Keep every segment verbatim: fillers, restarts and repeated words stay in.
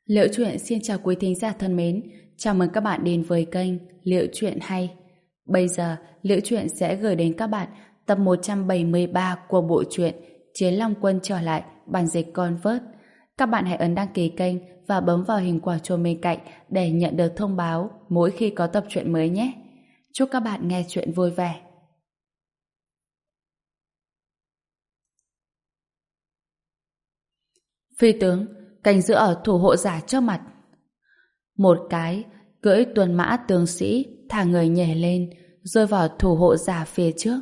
Liễu Chuyện xin chào quý thính giả thân mến, chào mừng các bạn đến với kênh Liễu Chuyện Hay. Bây giờ, Liễu Chuyện sẽ gửi đến các bạn tập một trăm bảy mươi ba của bộ truyện Chiến Long Quân trở lại bản dịch Convert. Các bạn hãy ấn đăng ký kênh và bấm vào hình quả chuông bên cạnh để nhận được thông báo mỗi khi có tập truyện mới nhé. Chúc các bạn nghe truyện vui vẻ. Phi tướng canh giữ ở thủ hộ giả trước mặt. Một cái cưỡi tuần mã tướng sĩ thả người nhảy lên rơi vào thủ hộ giả phía trước.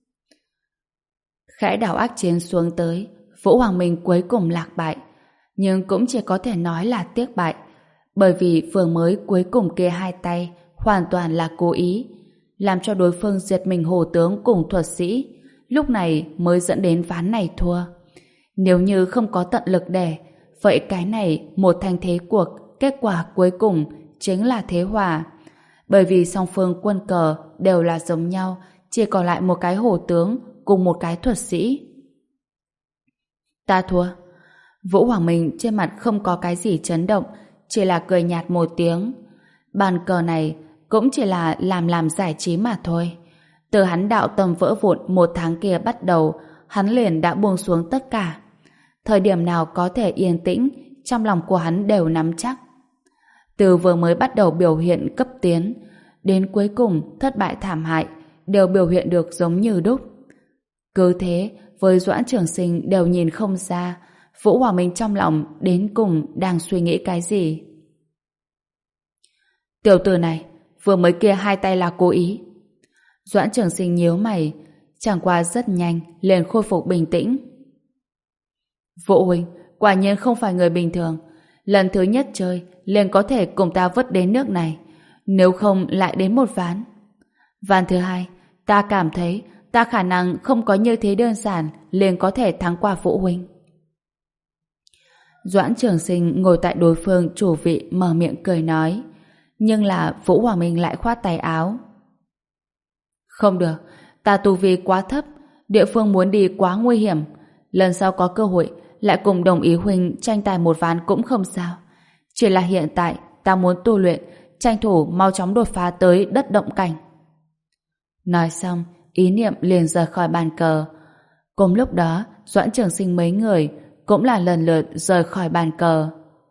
Khẽ đảo ác chiến xuống tới, Vũ Hoàng Minh cuối cùng lạc bại, nhưng cũng chỉ có thể nói là tiếc bại, bởi vì vừa mới cuối cùng kia hai tay hoàn toàn là cố ý, làm cho đối phương diệt mình hổ tướng cùng thuật sĩ, lúc này mới dẫn đến ván này thua. Nếu như không có tận lực để, vậy cái này một thành thế cuộc, kết quả cuối cùng chính là thế hòa. Bởi vì song phương quân cờ đều là giống nhau, chỉ còn lại một cái hổ tướng cùng một cái thuật sĩ. Ta thua. Vũ Hoàng Minh trên mặt không có cái gì chấn động, chỉ là cười nhạt một tiếng. Bàn cờ này cũng chỉ là làm làm giải trí mà thôi. Từ hắn đạo tâm vỡ vụn một tháng kia bắt đầu, hắn liền đã buông xuống tất cả. Thời điểm nào có thể yên tĩnh, trong lòng của hắn đều nắm chắc. Từ vừa mới bắt đầu biểu hiện cấp tiến, đến cuối cùng thất bại thảm hại, đều biểu hiện được giống như đúc. Cứ thế, với Doãn Trường Sinh đều nhìn không ra, Vũ Hoàng Minh trong lòng đến cùng đang suy nghĩ cái gì. Tiểu tử này, vừa mới kia hai tay là cố ý. Doãn Trường Sinh nhíu mày, chẳng qua rất nhanh, liền khôi phục bình tĩnh. Vũ huynh, quả nhiên không phải người bình thường. Lần thứ nhất chơi, liền có thể cùng ta vớt đến nước này. Nếu không lại đến một ván. Ván thứ hai, ta cảm thấy ta khả năng không có như thế đơn giản liền có thể thắng qua Vũ huynh. Doãn Trường Sinh ngồi tại đối phương chủ vị mở miệng cười nói. Nhưng là Vũ Hoàng Minh lại khoát tay áo. Không được, ta tu vi quá thấp, địa phương muốn đi quá nguy hiểm. Lần sau có cơ hội lại cùng đồng ý huynh tranh tài một ván cũng không sao. Chỉ là hiện tại ta muốn tu luyện, tranh thủ mau chóng đột phá tới đất động cảnh. Nói xong, ý niệm liền rời khỏi bàn cờ. Cùng lúc đó, Doãn Trường Sinh mấy người cũng là lần lượt rời khỏi bàn cờ.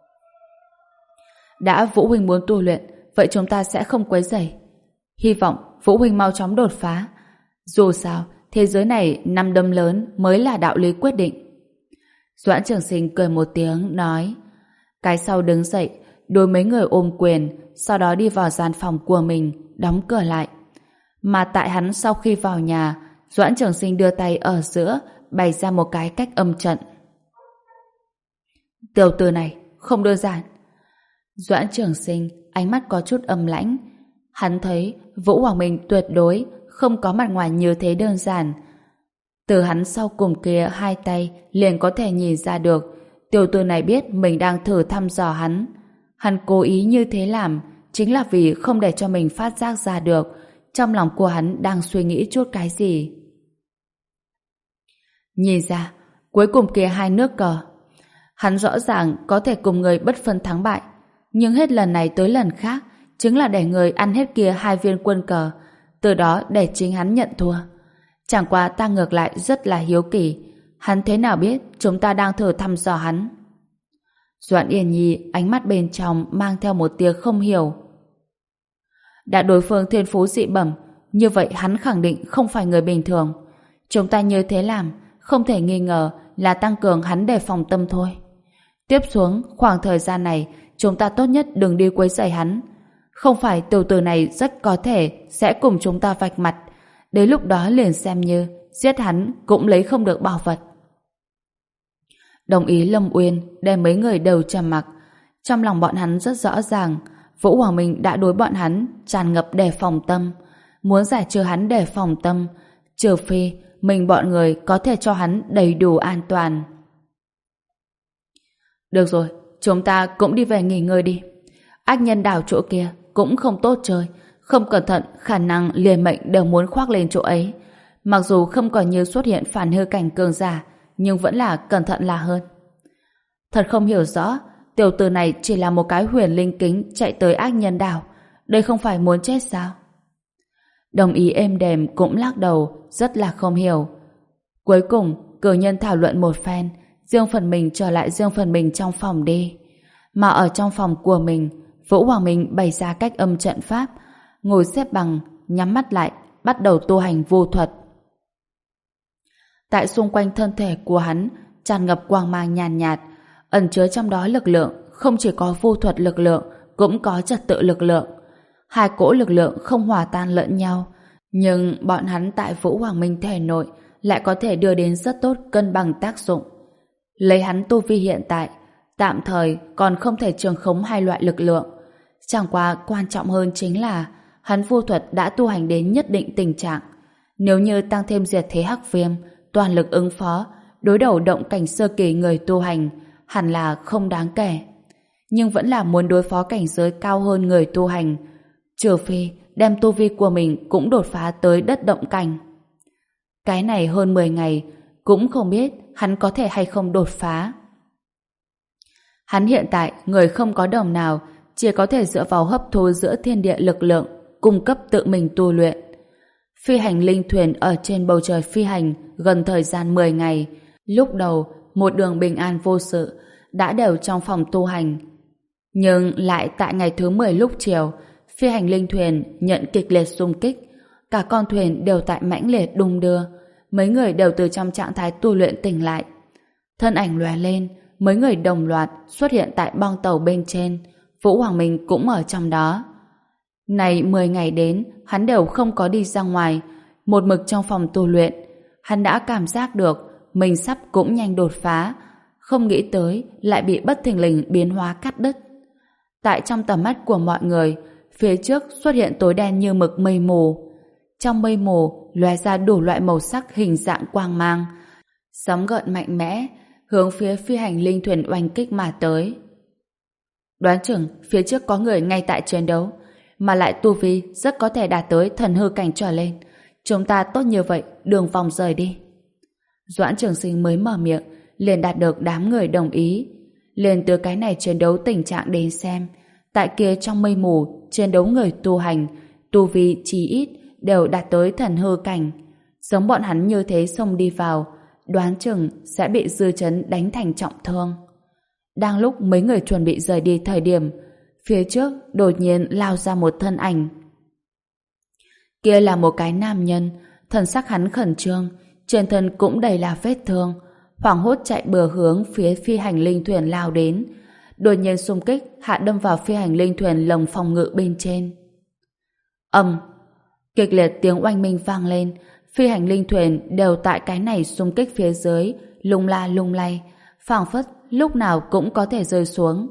Đã Vũ huynh muốn tu luyện, vậy chúng ta sẽ không quấy rầy. Hy vọng Vũ huynh mau chóng đột phá. Dù sao, thế giới này năm đấm lớn mới là đạo lý quyết định. Doãn Trường Sinh cười một tiếng nói. Cái sau đứng dậy, đối mấy người ôm quyền, sau đó đi vào gian phòng của mình, đóng cửa lại. Mà tại hắn sau khi vào nhà, Doãn Trường Sinh đưa tay ở giữa, bày ra một cái cách âm trận. Tiểu tử này không đơn giản. Doãn Trường Sinh ánh mắt có chút âm lãnh. Hắn thấy Vũ Hoàng Minh tuyệt đối không có mặt ngoài như thế đơn giản. Từ hắn sau cùng kia hai tay liền có thể nhìn ra được tiểu tử này biết mình đang thử thăm dò hắn. Hắn cố ý như thế làm chính là vì không để cho mình phát giác ra được trong lòng của hắn đang suy nghĩ chút cái gì. Nhìn ra, cuối cùng kia hai nước cờ, hắn rõ ràng có thể cùng người bất phân thắng bại, nhưng hết lần này tới lần khác chính là để người ăn hết kia hai viên quân cờ, từ đó để chính hắn nhận thua. Chẳng qua ta ngược lại rất là hiếu kỳ, hắn thế nào biết chúng ta đang thử thăm dò hắn? Doãn Yên Nhi ánh mắt bên trong mang theo một tia không hiểu. Đã đối phương thiên phú dị bẩm, như vậy hắn khẳng định không phải người bình thường. Chúng ta như thế làm, không thể nghi ngờ là tăng cường hắn đề phòng tâm thôi. Tiếp xuống, khoảng thời gian này, chúng ta tốt nhất đừng đi quấy rầy hắn. Không phải tiểu tử này rất có thể sẽ cùng chúng ta vạch mặt. Đến lúc đó liền xem như giết hắn cũng lấy không được bảo vật. Đồng ý Lâm Uyên đem mấy người đều trầm mặc. Trong lòng bọn hắn rất rõ ràng, Vũ Hoàng Minh đã đối bọn hắn tràn ngập đề phòng tâm. Muốn giải trừ hắn đề phòng tâm, trừ phi mình bọn người có thể cho hắn đầy đủ an toàn. Được rồi, chúng ta cũng đi về nghỉ ngơi đi. Ác nhân đảo chỗ kia cũng không tốt chơi, không cẩn thận khả năng liền mệnh đều muốn khoác lên chỗ ấy. Mặc dù không còn như xuất hiện phản hư cảnh cường giả, nhưng vẫn là cẩn thận là hơn. Thật không hiểu rõ tiểu tử này chỉ là một cái huyền linh kính chạy tới ác nhân đảo. Đây không phải muốn chết sao? Đồng ý êm đềm cũng lắc đầu, rất là không hiểu. Cuối cùng, cử nhân thảo luận một phen, riêng phần mình trở lại riêng phần mình trong phòng đi. Mà ở trong phòng của mình, Vũ Hoàng Minh bày ra cách âm trận pháp, ngồi xếp bằng, nhắm mắt lại, bắt đầu tu hành vô thuật. Tại xung quanh thân thể của hắn tràn ngập quang mang nhàn nhạt, nhạt, ẩn chứa trong đó lực lượng, không chỉ có vô thuật lực lượng, cũng có trật tự lực lượng. Hai cỗ lực lượng không hòa tan lẫn nhau, nhưng bọn hắn tại Vũ Hoàng Minh thể nội lại có thể đưa đến rất tốt cân bằng tác dụng. Lấy hắn tu vi hiện tại, tạm thời còn không thể trường khống hai loại lực lượng. Chẳng qua quan trọng hơn chính là hắn vô thuật đã tu hành đến nhất định tình trạng. Nếu như tăng thêm diệt thế hắc viêm, toàn lực ứng phó, đối đầu động cảnh sơ kỳ người tu hành, hẳn là không đáng kể. Nhưng vẫn là muốn đối phó cảnh giới cao hơn người tu hành, trừ phi đem tu vi của mình cũng đột phá tới đất động cảnh. Cái này hơn mười ngày, cũng không biết hắn có thể hay không đột phá. Hắn hiện tại người không có đồng nào, chỉ có thể dựa vào hấp thu giữa thiên địa lực lượng, cung cấp tự mình tu luyện. Phi hành linh thuyền ở trên bầu trời phi hành gần thời gian mười ngày. Lúc đầu, một đường bình an vô sự, đã đều trong phòng tu hành. Nhưng lại tại ngày thứ mười lúc chiều, phi hành linh thuyền nhận kịch liệt xung kích. Cả con thuyền đều tại mãnh liệt đung đưa. Mấy người đều từ trong trạng thái tu luyện tỉnh lại. Thân ảnh lóe lên, mấy người đồng loạt xuất hiện tại bong tàu bên trên. Vũ Hoàng Minh cũng ở trong đó. Này mười ngày đến, hắn đều không có đi ra ngoài, một mực trong phòng tu luyện. Hắn đã cảm giác được mình sắp cũng nhanh đột phá, không nghĩ tới lại bị bất thình lình biến hóa cắt đứt. Tại trong tầm mắt của mọi người, phía trước xuất hiện tối đen như mực mây mù. Trong mây mù lóe ra đủ loại màu sắc hình dạng quang mang, sóng gợn mạnh mẽ hướng phía phi hành linh thuyền oanh kích mà tới. Đoán chừng phía trước có người ngay tại chiến đấu, mà lại tu vi rất có thể đạt tới thần hư cảnh trở lên. Chúng ta tốt như vậy, đường vòng rời đi. Doãn Trường Sinh mới mở miệng, liền đạt được đám người đồng ý. Liền từ cái này chiến đấu tình trạng đến xem, tại kia trong mây mù chiến đấu người tu hành, tu vi chí ít đều đạt tới thần hư cảnh. Giống bọn hắn như thế xông đi vào, đoán chừng sẽ bị dư chấn đánh thành trọng thương. Đang lúc mấy người chuẩn bị rời đi thời điểm, phía trước đột nhiên lao ra một thân ảnh. Kia là một cái nam nhân, thần sắc hắn khẩn trương, trên thân cũng đầy là vết thương, hoảng hốt chạy bừa hướng phía phi hành linh thuyền lao đến. Đột nhiên xung kích hạ đâm vào phi hành linh thuyền lồng phòng ngự bên trên. Ầm, kịch liệt tiếng oanh minh vang lên, phi hành linh thuyền đều tại cái này xung kích phía dưới, lung la lung lay, phảng phất lúc nào cũng có thể rơi xuống.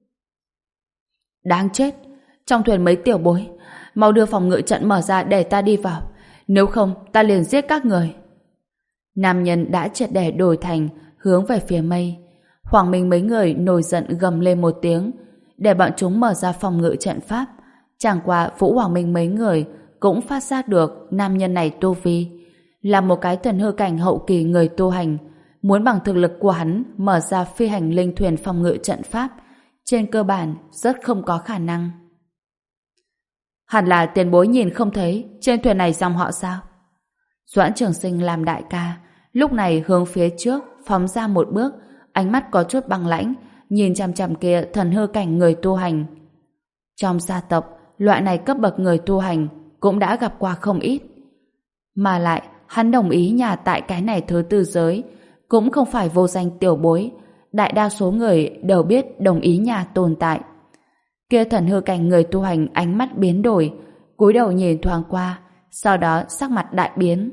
Đáng chết, trong thuyền mấy tiểu bối, mau đưa phòng ngự trận mở ra để ta đi vào, nếu không ta liền giết các người. Nam nhân đã triệt để đổi thành hướng về phía mây. Hoàng Minh mấy người nổi giận gầm lên một tiếng để bọn chúng mở ra phòng ngự trận pháp. Chẳng qua Vũ Hoàng Minh mấy người cũng phát giác được nam nhân này tu vi là một cái thần hư cảnh hậu kỳ người tu hành, muốn bằng thực lực của hắn mở ra phi hành linh thuyền phòng ngự trận pháp trên cơ bản rất không có khả năng. Hẳn là tiền bối nhìn không thấy trên thuyền này dòng họ sao? Doãn Trường Sinh làm đại ca, lúc này hướng phía trước phóng ra một bước, ánh mắt có chút băng lãnh, nhìn chằm chằm kia thần hư cảnh người tu hành. Trong gia tộc, loại này cấp bậc người tu hành cũng đã gặp qua không ít. Mà lại, hắn đồng ý nhà tại cái này thứ tư giới, cũng không phải vô danh tiểu bối, đại đa số người đều biết đồng ý nhà tồn tại. Kia thần hư cảnh người tu hành ánh mắt biến đổi, cúi đầu nhìn thoáng qua, sau đó sắc mặt đại biến.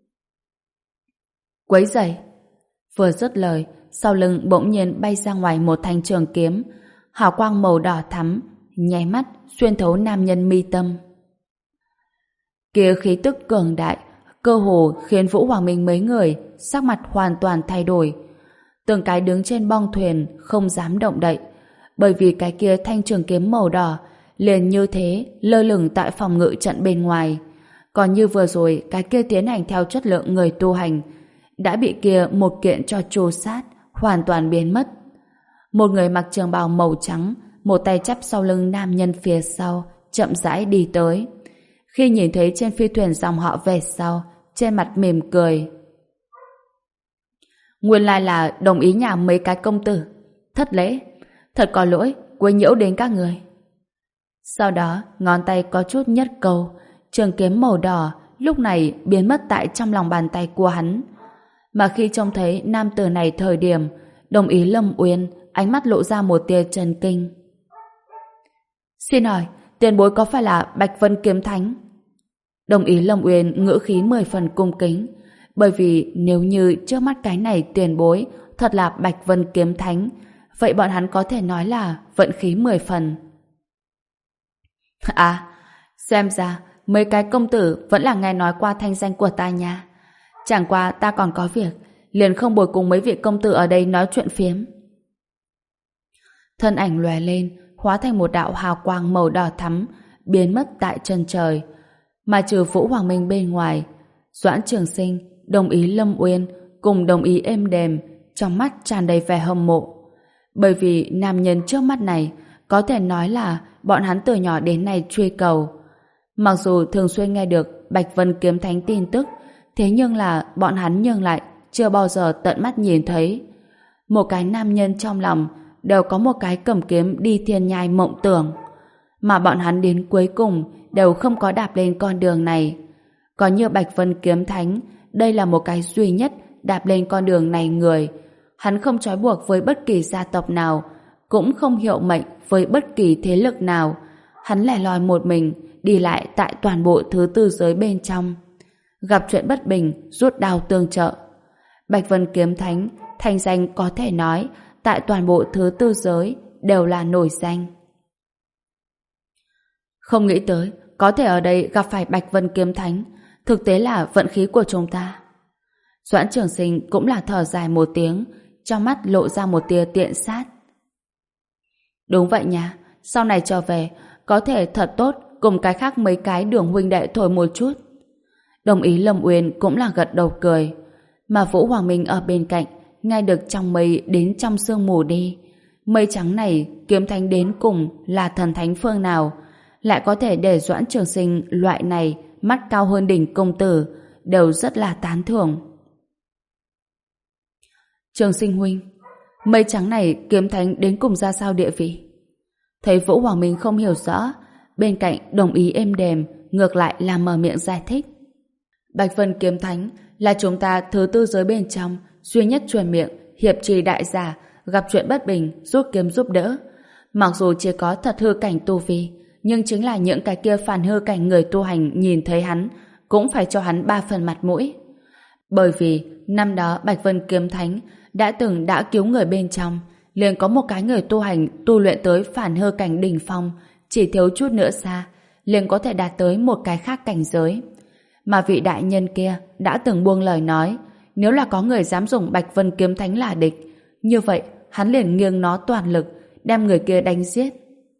Quấy rầy! Vừa dứt lời, sau lưng bỗng nhiên bay ra ngoài một thanh trường kiếm, hào quang màu đỏ thắm, nháy mắt xuyên thấu nam nhân mi tâm. Kia khí tức cường đại, cơ hồ khiến Vũ Hoàng Minh mấy người sắc mặt hoàn toàn thay đổi. Từng cái đứng trên bong thuyền không dám động đậy, bởi vì cái kia thanh trường kiếm màu đỏ liền như thế lơ lửng tại phòng ngự trận bên ngoài. Còn như vừa rồi cái kia tiến hành theo chất lượng người tu hành đã bị kia một kiện cho trô sát, hoàn toàn biến mất. Một người mặc trường bào màu trắng, một tay chắp sau lưng nam nhân phía sau, chậm rãi đi tới. Khi nhìn thấy trên phi thuyền dòng họ về sau, trên mặt mỉm cười. Nguyên lai là đồng ý nhà mấy cái công tử. Thất lễ, thật có lỗi, quấy nhiễu đến các người. Sau đó, ngón tay có chút nhất câu, trường kiếm màu đỏ lúc này biến mất tại trong lòng bàn tay của hắn. Mà khi trông thấy nam tử này thời điểm, đồng ý Lâm Uyên ánh mắt lộ ra một tia chần kinh. Xin hỏi, tiền bối có phải là Bạch Vân Kiếm Thánh? Đồng ý Lâm Uyên ngữ khí mười phần cung kính, bởi vì nếu như trước mắt cái này tiền bối thật là Bạch Vân Kiếm Thánh, vậy bọn hắn có thể nói là vận khí mười phần. À, xem ra mấy cái công tử vẫn là nghe nói qua thanh danh của ta nha. Chẳng qua ta còn có việc, liền không bồi cùng mấy vị công tử ở đây nói chuyện phiếm. Thân ảnh lóe lên, hóa thành một đạo hào quang màu đỏ thắm, biến mất tại chân trời. Mà trừ Vũ Hoàng Minh bên ngoài, Doãn Trường Sinh, đồng ý Lâm Uyên cùng đồng ý êm đềm, trong mắt tràn đầy vẻ hâm mộ. Bởi vì nam nhân trước mắt này có thể nói là bọn hắn từ nhỏ đến nay truy cầu. Mặc dù thường xuyên nghe được Bạch Vân Kiếm Thánh tin tức, thế nhưng là bọn hắn nhưng lại chưa bao giờ tận mắt nhìn thấy. Một cái nam nhân trong lòng đều có một cái cầm kiếm đi thiên nhai mộng tưởng, mà bọn hắn đến cuối cùng đều không có đạp lên con đường này. Có như Bạch Vân Kiếm Thánh, đây là một cái duy nhất đạp lên con đường này người. Hắn không trói buộc với bất kỳ gia tộc nào, cũng không hiệu mệnh với bất kỳ thế lực nào. Hắn lẻ loi một mình đi lại tại toàn bộ thứ tư giới bên trong. Gặp chuyện bất bình, rút đao tương trợ. Bạch Vân Kiếm Thánh, thanh danh có thể nói tại toàn bộ thứ tư giới đều là nổi danh. Không nghĩ tới có thể ở đây gặp phải Bạch Vân Kiếm Thánh, thực tế là vận khí của chúng ta. Doãn Trường Sinh cũng là thở dài một tiếng, trong mắt lộ ra một tia tiện sát. Đúng vậy nha, sau này trở về có thể thật tốt cùng cái khác mấy cái đường huynh đệ thôi một chút. Đồng ý Lâm Uyên cũng là gật đầu cười, mà Vũ Hoàng Minh ở bên cạnh nghe được trong mây đến trong sương mù đi. Mây trắng này Kiếm Thánh đến cùng là thần thánh phương nào, lại có thể để Doãn Trường Sinh loại này mắt cao hơn đỉnh công tử đều rất là tán thưởng. Trường Sinh huynh, mây trắng này Kiếm Thánh đến cùng ra sao địa vị? Thấy Vũ Hoàng Minh không hiểu rõ, bên cạnh đồng ý êm đềm ngược lại là mở miệng giải thích. Bạch Vân Kiếm Thánh là chúng ta thứ tư giới bên trong duy nhất truyền miệng hiệp trì đại giả, gặp chuyện bất bình rút kiếm giúp đỡ. Mặc dù chỉ có thật hư cảnh tu vi, nhưng chính là những cái kia phản hư cảnh người tu hành nhìn thấy hắn cũng phải cho hắn ba phần mặt mũi. Bởi vì năm đó Bạch Vân Kiếm Thánh đã từng đã cứu người bên trong, liền có một cái người tu hành tu luyện tới phản hư cảnh đỉnh phong, chỉ thiếu chút nữa xa liền có thể đạt tới một cái khác cảnh giới. Mà vị đại nhân kia đã từng buông lời nói, nếu là có người dám dùng Bạch Vân Kiếm Thánh là địch, như vậy hắn liền nghiêng nó toàn lực đem người kia đánh giết.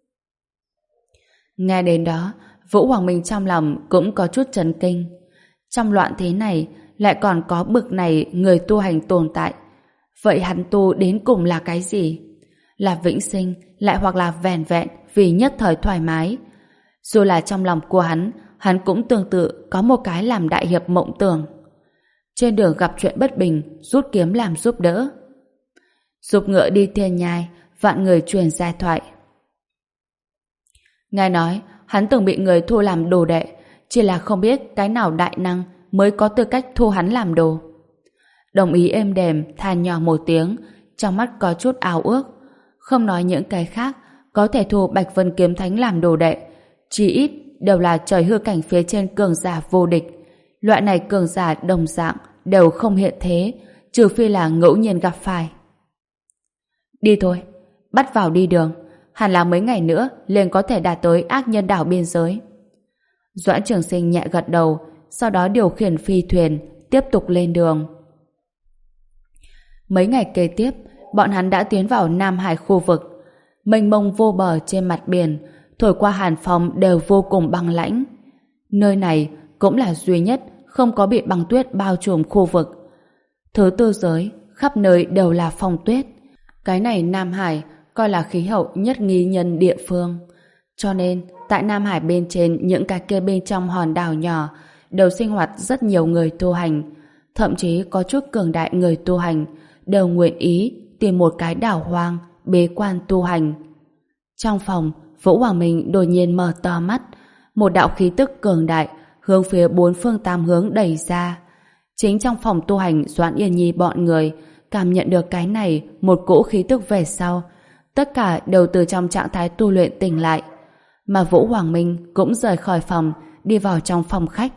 Nghe đến đó, Vũ Hoàng Minh trong lòng cũng có chút chấn kinh. Trong loạn thế này lại còn có bực này người tu hành tồn tại. Vậy hắn tu đến cùng là cái gì? Là vĩnh sinh, lại hoặc là vẻn vẹn vì nhất thời thoải mái? Dù là trong lòng của hắn, hắn cũng tương tự có một cái làm đại hiệp mộng tưởng. Trên đường gặp chuyện bất bình, rút kiếm làm giúp đỡ. Dục ngựa đi thiên nhai, vạn người truyền giai thoại. Nghe nói, hắn từng bị người thu làm đồ đệ, chỉ là không biết cái nào đại năng mới có tư cách thu hắn làm đồ. Đồng ý êm đềm, than nhỏ một tiếng, trong mắt có chút ao ước. Không nói những cái khác, có thể thu Bạch Vân Kiếm Thánh làm đồ đệ, chỉ ít đều là trời hư cảnh phía trên cường giả vô địch. Loại này cường giả đồng dạng đều không hiện thế, trừ phi là ngẫu nhiên gặp phải. Đi thôi, bắt vào đi đường, hẳn là mấy ngày nữa liền có thể đạt tới ác nhân đảo biên giới. Doãn Trường Sinh nhẹ gật đầu, sau đó điều khiển phi thuyền tiếp tục lên đường. Mấy ngày kế tiếp, bọn hắn đã tiến vào Nam Hải khu vực. Mênh mông vô bờ trên mặt biển, thổi qua hàn phong đều vô cùng băng lãnh. Nơi này cũng là duy nhất không có bị băng tuyết bao trùm khu vực. Thứ tư giới, khắp nơi đều là phong tuyết. Cái này Nam Hải coi là khí hậu nhất nghi nhân địa phương. Cho nên, tại Nam Hải bên trên những cái kia bên trong hòn đảo nhỏ đều sinh hoạt rất nhiều người tu hành. Thậm chí có chút cường đại người tu hành đều nguyện ý tìm một cái đảo hoang bế quan tu hành. Trong phòng, Vũ Hoàng Minh đột nhiên mở to mắt, một đạo khí tức cường đại hướng phía bốn phương tám hướng đẩy ra. Chính trong phòng tu hành Doãn Yên Nhi bọn người cảm nhận được cái này một cỗ khí tức về sau, tất cả đều từ trong trạng thái tu luyện tỉnh lại. Mà Vũ Hoàng Minh cũng rời khỏi phòng, đi vào trong phòng khách.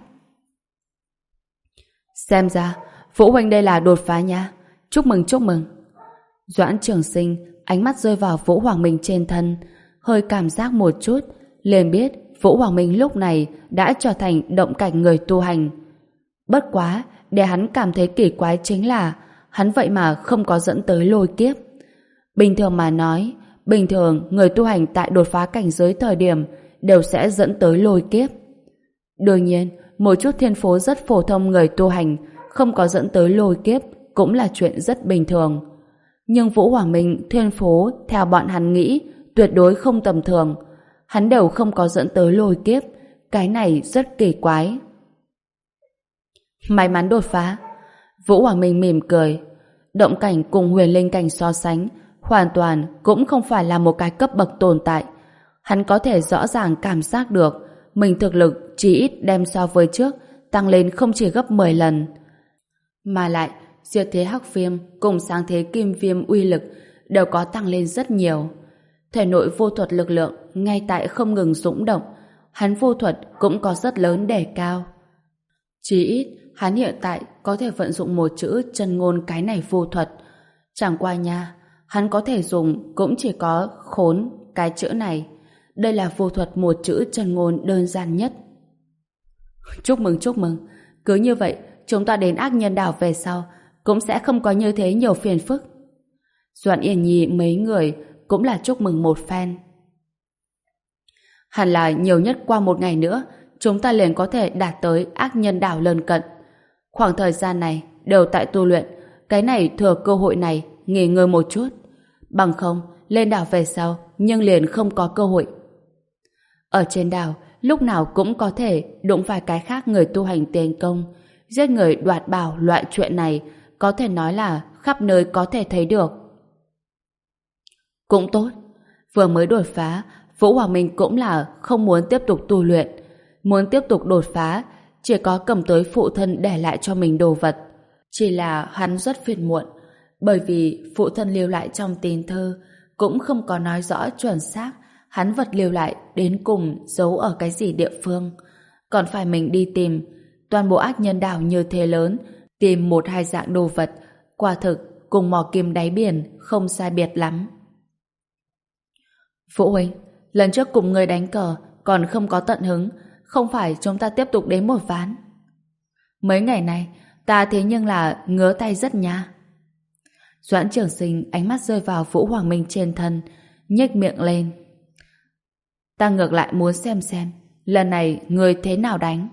Xem ra, Vũ huynh đây là đột phá nha. Chúc mừng, chúc mừng. Doãn Trường Sinh ánh mắt rơi vào Vũ Hoàng Minh trên thân, hơi cảm giác một chút, liền biết Vũ Hoàng Minh lúc này đã trở thành động cảnh người tu hành. Bất quá, để hắn cảm thấy kỳ quái chính là hắn vậy mà không có dẫn tới lôi kiếp. Bình thường mà nói, bình thường người tu hành tại đột phá cảnh giới thời điểm đều sẽ dẫn tới lôi kiếp. Đương nhiên, một chút thiên phú rất phổ thông người tu hành không có dẫn tới lôi kiếp cũng là chuyện rất bình thường. Nhưng Vũ Hoàng Minh thiên phú theo bọn hắn nghĩ tuyệt đối không tầm thường. Hắn đều không có dẫn tới lôi kiếp. Cái này rất kỳ quái. May mắn đột phá. Vũ Hoàng Minh mỉm cười. Động cảnh cùng huyền linh cảnh so sánh hoàn toàn cũng không phải là một cái cấp bậc tồn tại. Hắn có thể rõ ràng cảm giác được mình thực lực chỉ ít đem so với trước tăng lên không chỉ gấp mười lần. Mà lại, diệt thế hắc viêm cùng sáng thế kim viêm uy lực đều có tăng lên rất nhiều. Thể nội vô thuật lực lượng ngay tại không ngừng dũng động, hắn vô thuật cũng có rất lớn đề cao. Chỉ ít, hắn hiện tại có thể vận dụng một chữ chân ngôn cái này vô thuật. Chẳng qua nha, hắn có thể dùng cũng chỉ có khốn cái chữ này. Đây là vô thuật một chữ chân ngôn đơn giản nhất. Chúc mừng, chúc mừng. Cứ như vậy, chúng ta đến ác nhân đảo về sau cũng sẽ không có như thế nhiều phiền phức. Doãn Yên Nhi mấy người cũng là chúc mừng một phen. Hẳn là nhiều nhất qua một ngày nữa chúng ta liền có thể đạt tới ác nhân đảo lân cận. Khoảng thời gian này đều tại tu luyện, cái này thừa cơ hội này nghỉ ngơi một chút. Bằng không, lên đảo về sau nhưng liền không có cơ hội. Ở trên đảo, lúc nào cũng có thể đụng phải cái khác người tu hành tiến công, giết người đoạt bảo loại chuyện này có thể nói là khắp nơi có thể thấy được. Cũng tốt, vừa mới đột phá, Vũ Hoàng Minh cũng là không muốn tiếp tục tu luyện. Muốn tiếp tục đột phá, chỉ có cầm tới phụ thân để lại cho mình đồ vật. Chỉ là hắn rất phiền muộn, bởi vì phụ thân lưu lại trong tin thư cũng không có nói rõ chuẩn xác hắn vật lưu lại đến cùng giấu ở cái gì địa phương. Còn phải mình đi tìm. Toàn bộ ác nhân đảo như thế lớn, tìm một hai dạng đồ vật, quả thực cùng mò kim đáy biển không sai biệt lắm. Vũ huynh, lần trước cùng người đánh cờ còn không có tận hứng, không phải chúng ta tiếp tục đến một ván. Mấy ngày này ta thế nhưng là ngứa tay rất nha. Doãn Trường Sinh ánh mắt rơi vào Vũ Hoàng Minh trên thân, nhếch miệng lên. Ta ngược lại muốn xem xem lần này người thế nào đánh.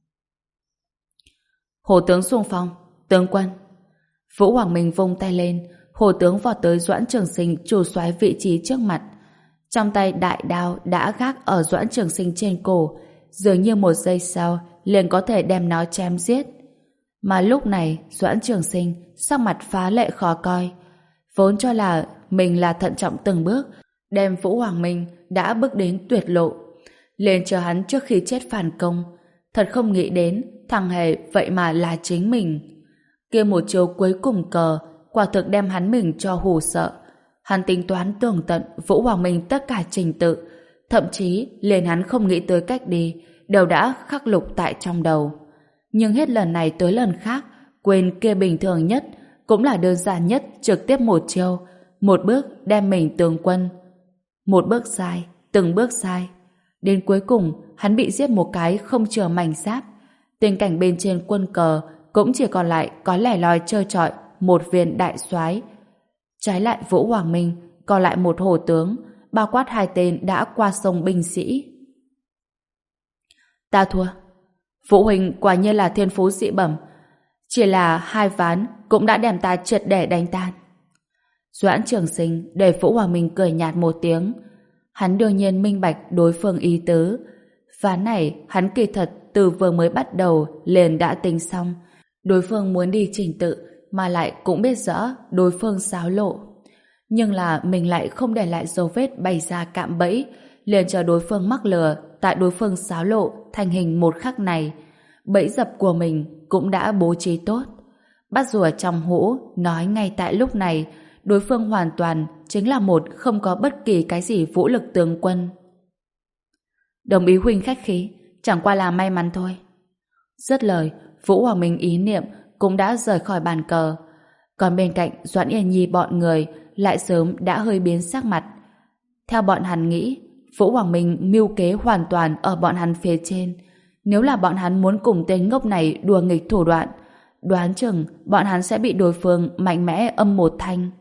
Hồ tướng xung phong, tướng quân. Vũ Hoàng Minh vung tay lên, hồ tướng vọt tới Doãn Trường Sinh chủ soái vị trí trước mặt. Trong tay đại đao đã gác ở Doãn Trường Sinh trên cổ, dường như một giây sau liền có thể đem nó chém giết. Mà lúc này Doãn Trường Sinh sắc mặt phá lệ khó coi, vốn cho là mình là thận trọng từng bước, đem Vũ Hoàng Minh đã bước đến tuyệt lộ, liền chờ hắn trước khi chết phản công. Thật không nghĩ đến thằng hề vậy mà là chính mình. Kia một chiều cuối cùng cờ quả thực đem hắn mình cho hù sợ. Hắn tính toán tường tận Vũ Hoàng Minh tất cả trình tự, thậm chí liền hắn không nghĩ tới cách đi đều đã khắc lục tại trong đầu. Nhưng hết lần này tới lần khác, quên kia bình thường nhất cũng là đơn giản nhất, trực tiếp một chiêu, một bước đem mình tướng quân. Một bước sai, từng bước sai, đến cuối cùng hắn bị giết một cái không chừa mảnh giáp. Tình cảnh bên trên quân cờ cũng chỉ còn lại có lẻ loi trơ trọi một viên đại soái. Trái lại Vũ Hoàng Minh còn lại một hồ tướng, bao quát hai tên đã qua sông binh sĩ. Ta thua. Vũ huynh quả nhiên là thiên phú dị bẩm, chỉ là hai ván cũng đã đem ta triệt để đánh tan. Doãn Trường Sinh để Vũ Hoàng Minh cười nhạt một tiếng. Hắn đương nhiên minh bạch đối phương ý tứ. Ván này hắn kỳ thật từ vừa mới bắt đầu liền đã tính xong. Đối phương muốn đi trình tự mà lại cũng biết rõ đối phương xáo lộ. Nhưng là mình lại không để lại dấu vết bày ra cạm bẫy, liền chờ đối phương mắc lừa tại đối phương xáo lộ thành hình một khắc này. Bẫy dập của mình cũng đã bố trí tốt. Bắt rùa trong hũ nói ngay tại lúc này đối phương hoàn toàn chính là một không có bất kỳ cái gì vũ lực tướng quân. Đồng ý huynh khách khí, chẳng qua là may mắn thôi. Dứt lời, Vũ Hoàng Minh ý niệm cũng đã rời khỏi bàn cờ. Còn bên cạnh Doãn Yên Nhi bọn người lại sớm đã hơi biến sắc mặt. Theo bọn hắn nghĩ, Vũ Hoàng Minh mưu kế hoàn toàn ở bọn hắn phía trên. Nếu là bọn hắn muốn cùng tên ngốc này đùa nghịch thủ đoạn, đoán chừng bọn hắn sẽ bị đối phương mạnh mẽ âm một thanh.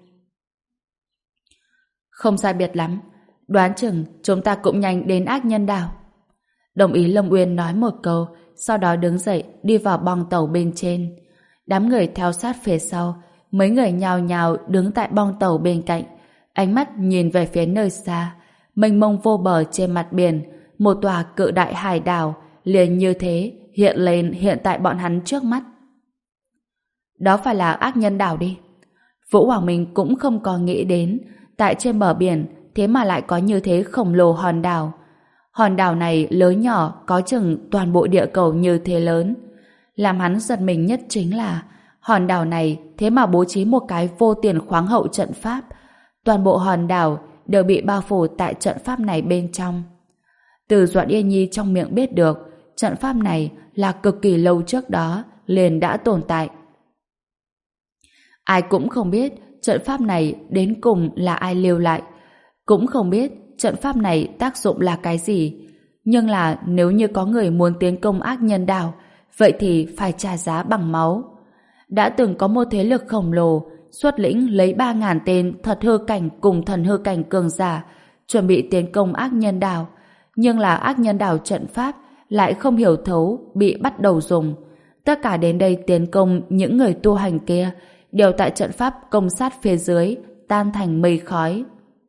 Không sai biệt lắm, đoán chừng chúng ta cũng nhanh đến ác nhân đảo. Đồng ý Lâm Uyên nói một câu, sau đó đứng dậy đi vào bong tàu bên trên. Đám người theo sát phía sau, mấy người nhào nhào đứng tại bong tàu bên cạnh, ánh mắt nhìn về phía nơi xa, mênh mông vô bờ trên mặt biển, một tòa cự đại hải đảo liền như thế hiện lên hiện tại bọn hắn trước mắt. Đó phải là ác nhân đảo đi. Vũ Hoàng Minh cũng không có nghĩ đến tại trên bờ biển thế mà lại có như thế khổng lồ hòn đảo. Hòn đảo này lớn nhỏ có chừng toàn bộ địa cầu như thế lớn. Làm hắn giật mình nhất chính là hòn đảo này thế mà bố trí một cái vô tiền khoáng hậu trận pháp. Toàn bộ hòn đảo đều bị bao phủ tại trận pháp này bên trong. Từ Doãn Yên Nhi trong miệng biết được trận pháp này là cực kỳ lâu trước đó liền đã tồn tại. Ai cũng không biết trận pháp này đến cùng là ai lưu lại, cũng không biết trận pháp này tác dụng là cái gì. Nhưng là nếu như có người muốn tiến công ác nhân đảo, vậy thì phải trả giá bằng máu. Đã từng có một thế lực khổng lồ xuất lĩnh lấy ba ngàn tên thật hư cảnh cùng thần hư cảnh cường giả chuẩn bị tiến công ác nhân đảo, nhưng là ác nhân đảo trận pháp lại không hiểu thấu bị bắt đầu dùng. Tất cả đến đây tiến công những người tu hành kia đều tại trận pháp công sát phía dưới tan thành mây khói.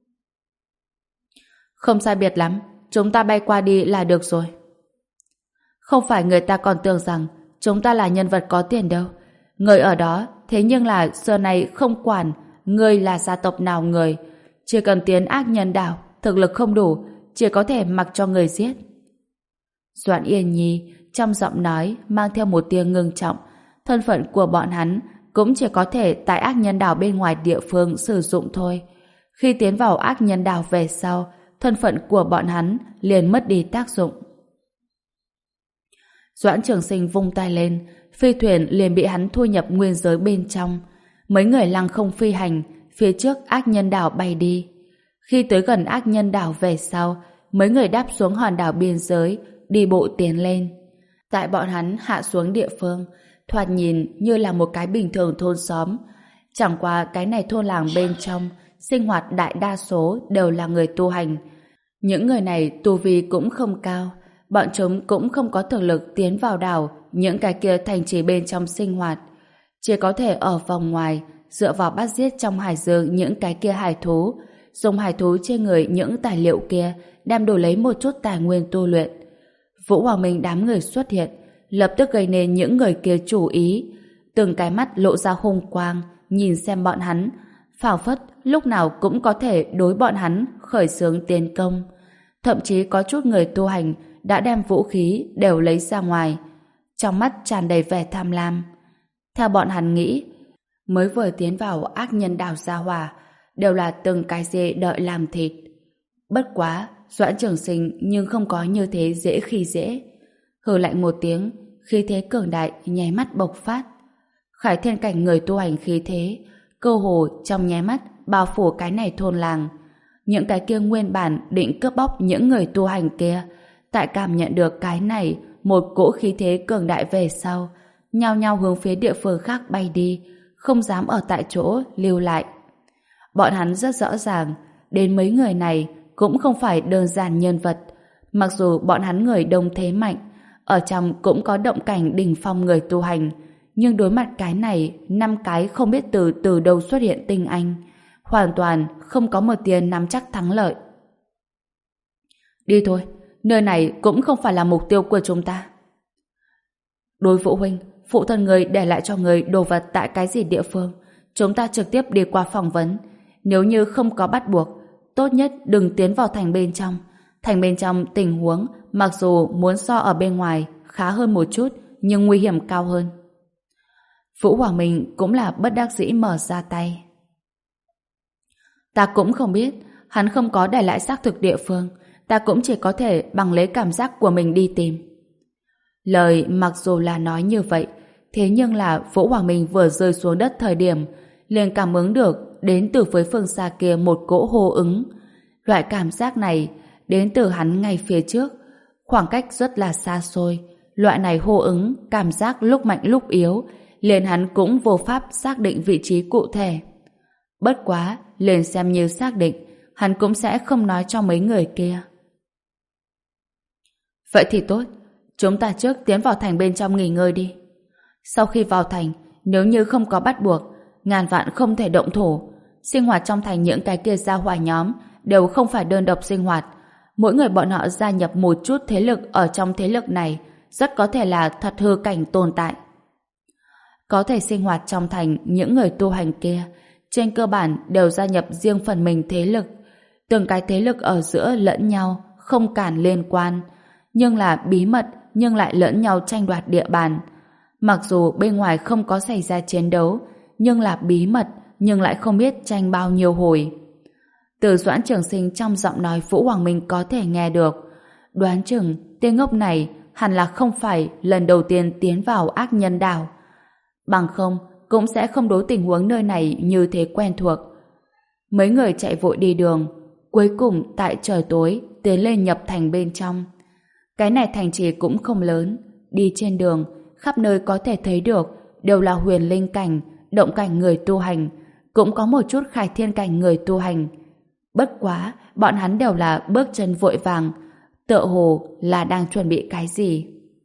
Không sai biệt lắm, chúng ta bay qua đi là được rồi. Không phải người ta còn tưởng rằng chúng ta là nhân vật có tiền đâu. Người ở đó thế nhưng là xưa này không quản người là gia tộc nào người, chỉ cần tiến ác nhân đảo, thực lực không đủ, chỉ có thể mặc cho người giết. Doãn Yên Nhi trong giọng nói mang theo một tia ngưng trọng. Thân phận của bọn hắn cũng chỉ có thể tại ác nhân đảo bên ngoài địa phương sử dụng thôi. Khi tiến vào ác nhân đảo về sau, thân phận của bọn hắn liền mất đi tác dụng. Doãn Trường Sinh vung tay lên, phi thuyền liền bị hắn thu nhập nguyên giới bên trong. Mấy người lăng không phi hành, phía trước ác nhân đảo bay đi. Khi tới gần ác nhân đảo về sau, mấy người đáp xuống hòn đảo biên giới, đi bộ tiến lên. Tại bọn hắn hạ xuống địa phương, thoạt nhìn như là một cái bình thường thôn xóm. Chẳng qua cái này thôn làng bên trong, sinh hoạt đại đa số đều là người tu hành. Những người này tu vi cũng không cao, bọn chúng cũng không có thực lực tiến vào đảo những cái kia thành trì bên trong sinh hoạt. Chỉ có thể ở vòng ngoài, dựa vào bắt giết trong hải dương những cái kia hải thú, dùng hải thú trên người những tài liệu kia đem đổi lấy một chút tài nguyên tu luyện. Vũ Hoàng Minh đám người xuất hiện, lập tức gây nên những người kia chú ý. Từng cái mắt lộ ra hung quang, nhìn xem bọn hắn, phảng phất lúc nào cũng có thể đối bọn hắn khởi xướng tiến công. Thậm chí có chút người tu hành đã đem vũ khí đều lấy ra ngoài, trong mắt tràn đầy vẻ tham lam. Theo bọn hắn nghĩ, mới vừa tiến vào ác nhân đảo gia hỏa đều là từng cái dê đợi làm thịt. Bất quá, Doãn Trường Sinh nhưng không có như thế dễ khi dễ. Hừ lạnh một tiếng, khí thế cường đại nháy mắt bộc phát. Khải thiên cảnh người tu hành khí thế, cơ hồ trong nháy mắt bao phủ cái này thôn làng. Những cái kia nguyên bản định cướp bóc những người tu hành kia, tại cảm nhận được cái này một cỗ khí thế cường đại về sau, nhao nhao hướng phía địa phương khác bay đi, không dám ở tại chỗ lưu lại. Bọn hắn rất rõ ràng, đến mấy người này cũng không phải đơn giản nhân vật. Mặc dù bọn hắn người đông thế mạnh, ở trong cũng có động cảnh đỉnh phong người tu hành, nhưng đối mặt cái này, năm cái không biết từ từ đâu xuất hiện tinh anh, hoàn toàn không có một tia nắm chắc thắng lợi. Đi thôi, nơi này cũng không phải là mục tiêu của chúng ta. Đối Vũ huynh, phụ thân người để lại cho người đồ vật tại cái gì địa phương, chúng ta trực tiếp đi qua phỏng vấn. Nếu như không có bắt buộc, tốt nhất đừng tiến vào thành bên trong. Thành bên trong tình huống mặc dù muốn so ở bên ngoài khá hơn một chút, nhưng nguy hiểm cao hơn. Vũ Hoàng Minh cũng là bất đắc dĩ mở ra tay. Ta cũng không biết, hắn không có để lại xác thực địa phương, ta cũng chỉ có thể bằng lấy cảm giác của mình đi tìm. Lời mặc dù là nói như vậy, thế nhưng là Vũ Hoàng Minh vừa rơi xuống đất thời điểm liền cảm ứng được đến từ với phương xa kia một cỗ hô ứng. Loại cảm giác này đến từ hắn ngay phía trước, khoảng cách rất là xa xôi. Loại này hô ứng, cảm giác lúc mạnh lúc yếu, liền hắn cũng vô pháp xác định vị trí cụ thể. Bất quá, liền xem như xác định, hắn cũng sẽ không nói cho mấy người kia. Vậy thì tốt, chúng ta trước tiến vào thành bên trong nghỉ ngơi đi. Sau khi vào thành, nếu như không có bắt buộc, ngàn vạn không thể động thủ. Sinh hoạt trong thành những cái kia gia hỏa nhóm đều không phải đơn độc sinh hoạt. Mỗi người bọn họ gia nhập một chút thế lực ở trong thế lực này, rất có thể là thật hư cảnh tồn tại. Có thể sinh hoạt trong thành những người tu hành kia, trên cơ bản đều gia nhập riêng phần mình thế lực. Từng cái thế lực ở giữa lẫn nhau, không cản liên quan, nhưng là bí mật nhưng lại lẫn nhau tranh đoạt địa bàn. Mặc dù bên ngoài không có xảy ra chiến đấu, nhưng là bí mật, nhưng lại không biết tranh bao nhiêu hồi. Từ Doãn Trường Sinh trong giọng nói Vũ Hoàng Minh có thể nghe được, đoán chừng tên ngốc này hẳn là không phải lần đầu tiên tiến vào ác nhân đảo. Bằng không, cũng sẽ không đối tình huống nơi này như thế quen thuộc. Mấy người chạy vội đi đường, cuối cùng tại trời tối tiến lên nhập thành bên trong. Cái này thành trì cũng không lớn, đi trên đường, khắp nơi có thể thấy được đều là huyền linh cảnh, động cảnh người tu hành, cũng có một chút khai thiên cảnh người tu hành. Bất quá, bọn hắn đều là bước chân vội vàng, tựa hồ là đang chuẩn bị cái gì.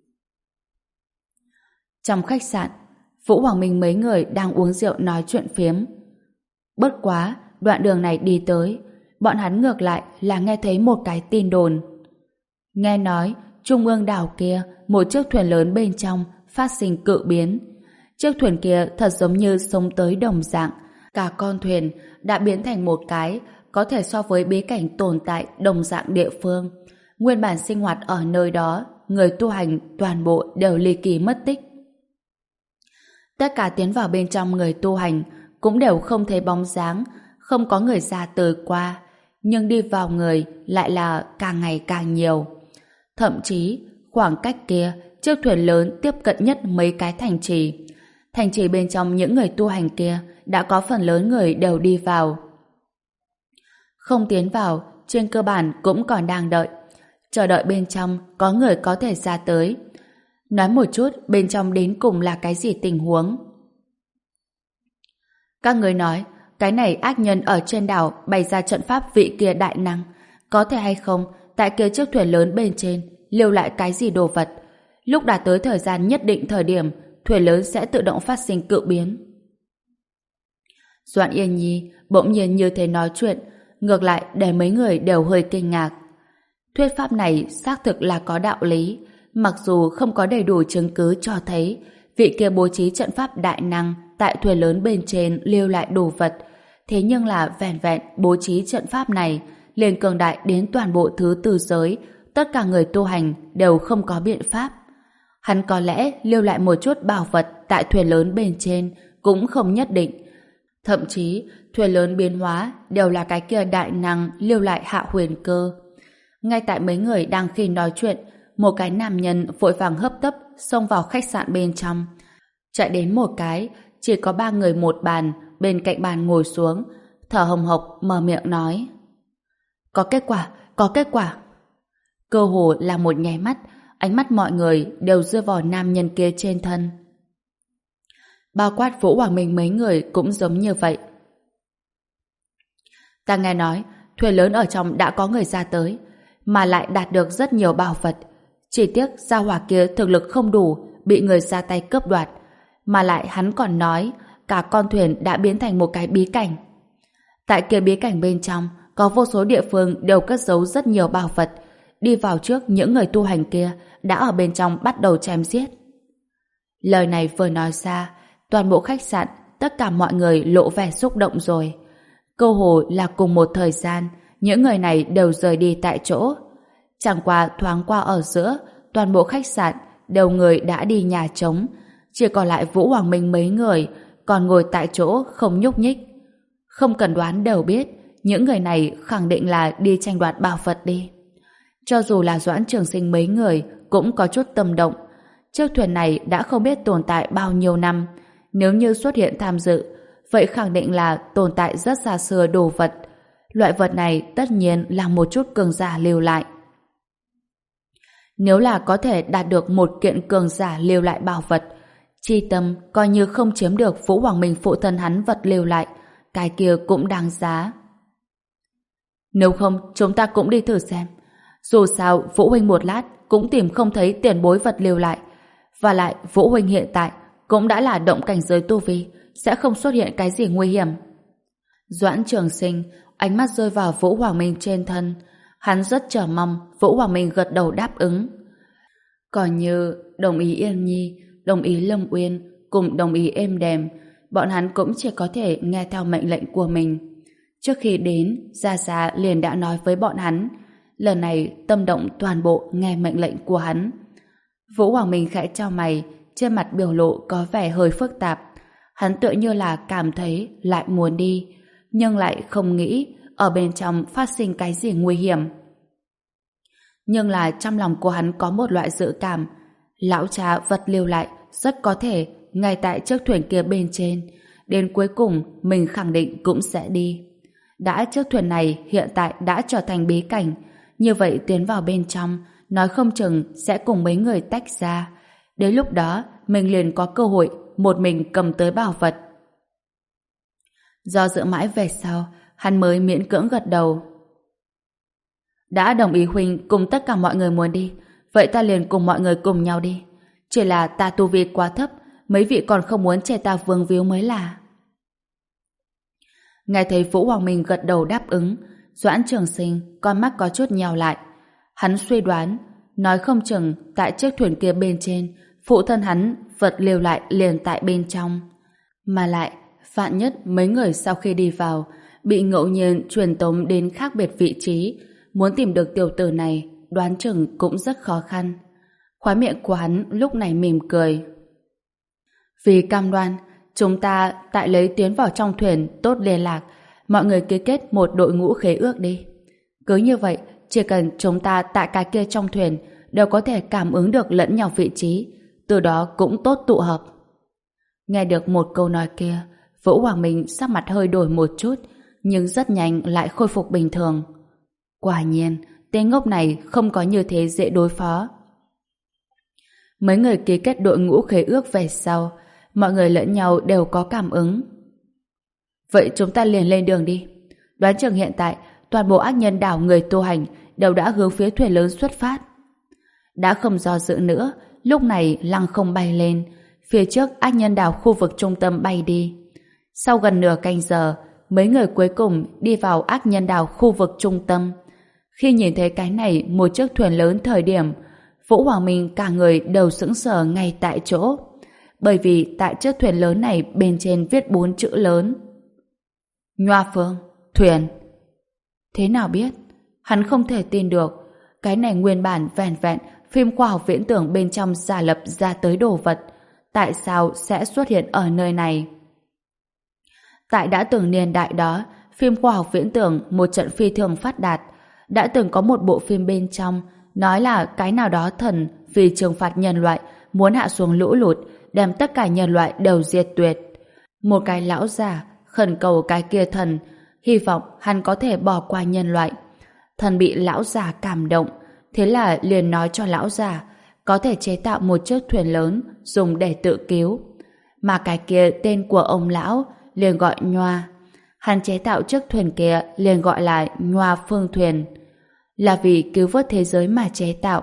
Trong khách sạn, Vũ Hoàng Minh mấy người đang uống rượu nói chuyện phiếm. Bất quá, đoạn đường này đi tới, bọn hắn ngược lại là nghe thấy một cái tin đồn. Nghe nói, trung ương đảo kia, một chiếc thuyền lớn bên trong phát sinh cự biến. Chiếc thuyền kia thật giống như sống tới đồng dạng, cả con thuyền đã biến thành một cái có thể so với bí cảnh tồn tại đồng dạng địa phương. Nguyên bản sinh hoạt ở nơi đó, người tu hành toàn bộ đều ly kỳ mất tích. Tất cả tiến vào bên trong người tu hành cũng đều không thấy bóng dáng, không có người ra tới qua, nhưng đi vào người lại là càng ngày càng nhiều. Thậm chí, khoảng cách kia, chiếc thuyền lớn tiếp cận nhất mấy cái thành trì. Thành trì bên trong những người tu hành kia đã có phần lớn người đều đi vào. Không tiến vào, trên cơ bản cũng còn đang đợi. Chờ đợi bên trong có người có thể ra tới. Nói một chút bên trong đến cùng là cái gì tình huống. Các người nói, cái này ác nhân ở trên đảo bày ra trận pháp vị kia đại năng. Có thể hay không, tại kia chiếc thuyền lớn bên trên lưu lại cái gì đồ vật. Lúc đã tới thời gian nhất định thời điểm, thuyền lớn sẽ tự động phát sinh cự biến. Doãn Yên Nhi bỗng nhiên như thế nói chuyện, ngược lại để mấy người đều hơi kinh ngạc. Thuyết pháp này xác thực là có đạo lý, mặc dù không có đầy đủ chứng cứ cho thấy vị kia bố trí trận pháp đại năng tại thuyền lớn bên trên lưu lại đồ vật, thế nhưng là vẻn vẹn bố trí trận pháp này liền cường đại đến toàn bộ thứ tư giới, tất cả người tu hành đều không có biện pháp. Hắn có lẽ lưu lại một chút bảo vật tại thuyền lớn bên trên cũng không nhất định. Thậm chí, thuyền lớn biến hóa đều là cái kia đại năng lưu lại hạ huyền cơ. Ngay tại mấy người đang khi nói chuyện, một cái nam nhân vội vàng hấp tấp xông vào khách sạn bên trong. Chạy đến một cái, chỉ có ba người một bàn, bên cạnh bàn ngồi xuống, thở hồng hộc mở miệng nói. Có kết quả, có kết quả. Cơ hồ là một nháy mắt, ánh mắt mọi người đều rơi vào nam nhân kia trên thân. Bao quát Vũ Hoàng Minh mấy người cũng giống như vậy. Ta nghe nói, thuyền lớn ở trong đã có người ra tới, mà lại đạt được rất nhiều bảo vật. Chỉ tiếc gia hỏa kia thực lực không đủ, bị người ra tay cướp đoạt. Mà lại hắn còn nói, cả con thuyền đã biến thành một cái bí cảnh. Tại kia bí cảnh bên trong, có vô số địa phương đều cất giấu rất nhiều bảo vật. Đi vào trước, những người tu hành kia đã ở bên trong bắt đầu chém giết. Lời này vừa nói ra, toàn bộ khách sạn, tất cả mọi người lộ vẻ xúc động rồi. Cơ hồ là cùng một thời gian, những người này đều rời đi tại chỗ. Chẳng qua thoáng qua ở giữa, toàn bộ khách sạn đều người đã đi nhà trống, chỉ còn lại Vũ Hoàng Minh mấy người còn ngồi tại chỗ không nhúc nhích. Không cần đoán đều biết, những người này khẳng định là đi tranh đoạt bảo vật đi. Cho dù là Doãn Trường Sinh mấy người cũng có chút tâm động. Chiếc thuyền này đã không biết tồn tại bao nhiêu năm, nếu như xuất hiện tham dự, vậy khẳng định là tồn tại rất xa xưa đồ vật. Loại vật này tất nhiên là một chút cường giả lưu lại. Nếu là có thể đạt được một kiện cường giả lưu lại bảo vật, chi tâm coi như không chiếm được Vũ Hoàng Minh phụ thân hắn vật lưu lại, cái kia cũng đáng giá. Nếu không, chúng ta cũng đi thử xem. Dù sao, Vũ Huynh một lát cũng tìm không thấy tiền bối vật lưu lại. Và lại, Vũ Huynh hiện tại cũng đã là động cảnh giới tu vi, sẽ không xuất hiện cái gì nguy hiểm. Doãn Trường Sinh, ánh mắt rơi vào Vũ Hoàng Minh trên thân. Hắn rất chờ mong Vũ Hoàng Minh gật đầu đáp ứng. Còn như đồng ý Yên Nhi, đồng ý Lâm Uyên, cùng đồng ý êm đềm, bọn hắn cũng chỉ có thể nghe theo mệnh lệnh của mình. Trước khi đến, Gia Gia liền đã nói với bọn hắn, lần này tâm động toàn bộ nghe mệnh lệnh của hắn. Vũ Hoàng Minh khẽ chau mày, trên mặt biểu lộ có vẻ hơi phức tạp. Hắn tựa như là cảm thấy lại muốn đi, nhưng lại không nghĩ ở bên trong phát sinh cái gì nguy hiểm. Nhưng là trong lòng của hắn có một loại dự cảm, lão cha vật lưu lại rất có thể ngay tại chiếc thuyền kia bên trên, đến cuối cùng mình khẳng định cũng sẽ đi. Đã chiếc thuyền này hiện tại đã trở thành bí cảnh, như vậy tiến vào bên trong, nói không chừng sẽ cùng mấy người tách ra. Đến lúc đó, mình liền có cơ hội một mình cầm tới bảo vật. Do dự mãi về sau, hắn mới miễn cưỡng gật đầu. Đã đồng ý Huynh cùng tất cả mọi người muốn đi, vậy ta liền cùng mọi người cùng nhau đi. Chỉ là ta tu vi quá thấp, mấy vị còn không muốn che ta vương víu mới là. Nghe thấy Vũ Hoàng Minh gật đầu đáp ứng, Doãn Trường Sinh con mắt có chút nheo lại. Hắn suy đoán, nói không chừng tại chiếc thuyền kia bên trên, phụ thân hắn vật lưu lại liền tại bên trong. Mà lại, vạn nhất mấy người sau khi đi vào, bị ngẫu nhiên truyền tống đến khác biệt vị trí, muốn tìm được tiểu tử này, đoán chừng cũng rất khó khăn. Khóe miệng của hắn lúc này mỉm cười. Vì cam đoan, chúng ta tại lấy tiến vào trong thuyền tốt liên lạc, mọi người ký kết một đội ngũ khế ước đi. Cứ như vậy, chỉ cần chúng ta tại cái kia trong thuyền đều có thể cảm ứng được lẫn nhau vị trí, từ đó cũng tốt tụ hợp. Nghe được một câu nói kia, Vũ Hoàng Minh sắc mặt hơi đổi một chút, nhưng rất nhanh lại khôi phục bình thường. Quả nhiên, tên ngốc này không có như thế dễ đối phó. Mấy người ký kết đội ngũ khế ước về sau, mọi người lẫn nhau đều có cảm ứng. Vậy chúng ta liền lên đường đi. Đoán chừng hiện tại, toàn bộ ác nhân đảo người tu hành đều đã hướng phía thuyền lớn xuất phát. Đã không do dự nữa, lúc này lăng không bay lên, phía trước ác nhân đảo khu vực trung tâm bay đi. Sau gần nửa canh giờ, mấy người cuối cùng đi vào ác nhân đảo khu vực trung tâm. Khi nhìn thấy cái này một chiếc thuyền lớn thời điểm, Vũ Hoàng Minh cả người đều sững sờ ngay tại chỗ. Bởi vì tại chiếc thuyền lớn này bên trên viết bốn chữ lớn. Nhoa Phương, thuyền. Thế nào biết? Hắn không thể tin được. Cái này nguyên bản vẹn vẹn phim khoa học viễn tưởng bên trong giả lập ra tới đồ vật. Tại sao sẽ xuất hiện ở nơi này? Tại đã từng niên đại đó, phim khoa học viễn tưởng một trận phi thường phát đạt. Đã từng có một bộ phim bên trong nói là cái nào đó thần vì trừng phạt nhân loại muốn hạ xuống lũ lụt, đem tất cả nhân loại đều diệt tuyệt. Một cái lão già khẩn cầu cái kia thần, hy vọng hắn có thể bỏ qua nhân loại. Thần bị lão già cảm động, thế là liền nói cho lão già có thể chế tạo một chiếc thuyền lớn dùng để tự cứu. Mà cái kia tên của ông lão liền gọi Nhoa. Hắn chế tạo chiếc thuyền kia liền gọi là Nhoa Phương Thuyền, là vì cứu vớt thế giới mà chế tạo.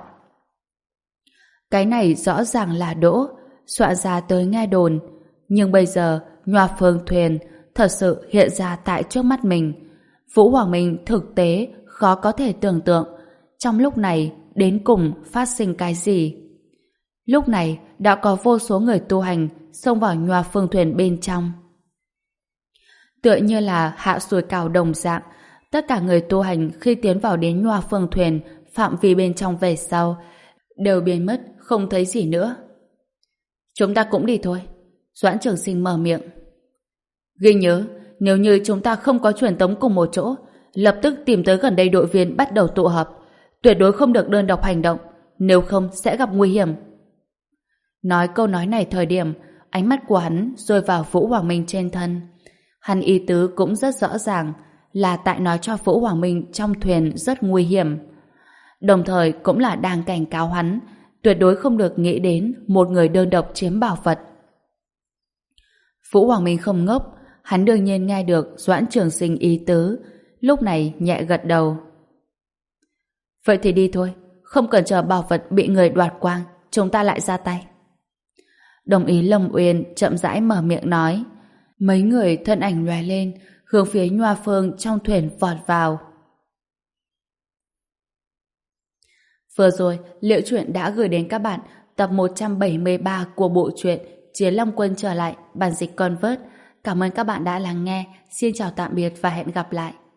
Cái này rõ ràng là đỗ, soạn ra tới nghe đồn. Nhưng bây giờ, Nhoa Phương Thuyền thật sự hiện ra tại trước mắt mình. Vũ Hoàng Minh thực tế khó có thể tưởng tượng trong lúc này đến cùng phát sinh cái gì. Lúc này đã có vô số người tu hành xông vào nhòa phương thuyền bên trong. Tựa như là hạ sùi cào đồng dạng, tất cả người tu hành khi tiến vào đến nhòa phương thuyền phạm vi bên trong về sau đều biến mất không thấy gì nữa. Chúng ta cũng đi thôi. Doãn Trường Sinh mở miệng. Ghi nhớ, nếu như chúng ta không có truyền tống cùng một chỗ, lập tức tìm tới gần đây đội viên bắt đầu tụ họp. Tuyệt đối không được đơn độc hành động, nếu không sẽ gặp nguy hiểm. Nói câu nói này thời điểm, ánh mắt của hắn rơi vào Vũ Hoàng Minh trên thân. Hắn ý tứ cũng rất rõ ràng, là tại nói cho Vũ Hoàng Minh trong thuyền rất nguy hiểm. Đồng thời cũng là đang cảnh cáo hắn, tuyệt đối không được nghĩ đến một người đơn độc chiếm bảo vật. Vũ Hoàng Minh không ngốc, hắn đương nhiên nghe được Doãn Trường Sinh ý tứ, lúc này nhẹ gật đầu. Vậy thì đi thôi, không cần chờ bảo vật bị người đoạt quang, chúng ta lại ra tay. Đồng ý Lâm Uyên chậm rãi mở miệng nói. Mấy người thân ảnh lóe lên, hướng phía Nhoa Phương trong thuyền vọt vào. Vừa rồi, Liệu Truyện đã gửi đến các bạn tập một trăm bảy mươi ba của bộ truyện Chiến Long Quân trở lại, bản dịch Convert. Cảm ơn các bạn đã lắng nghe. Xin chào tạm biệt và hẹn gặp lại.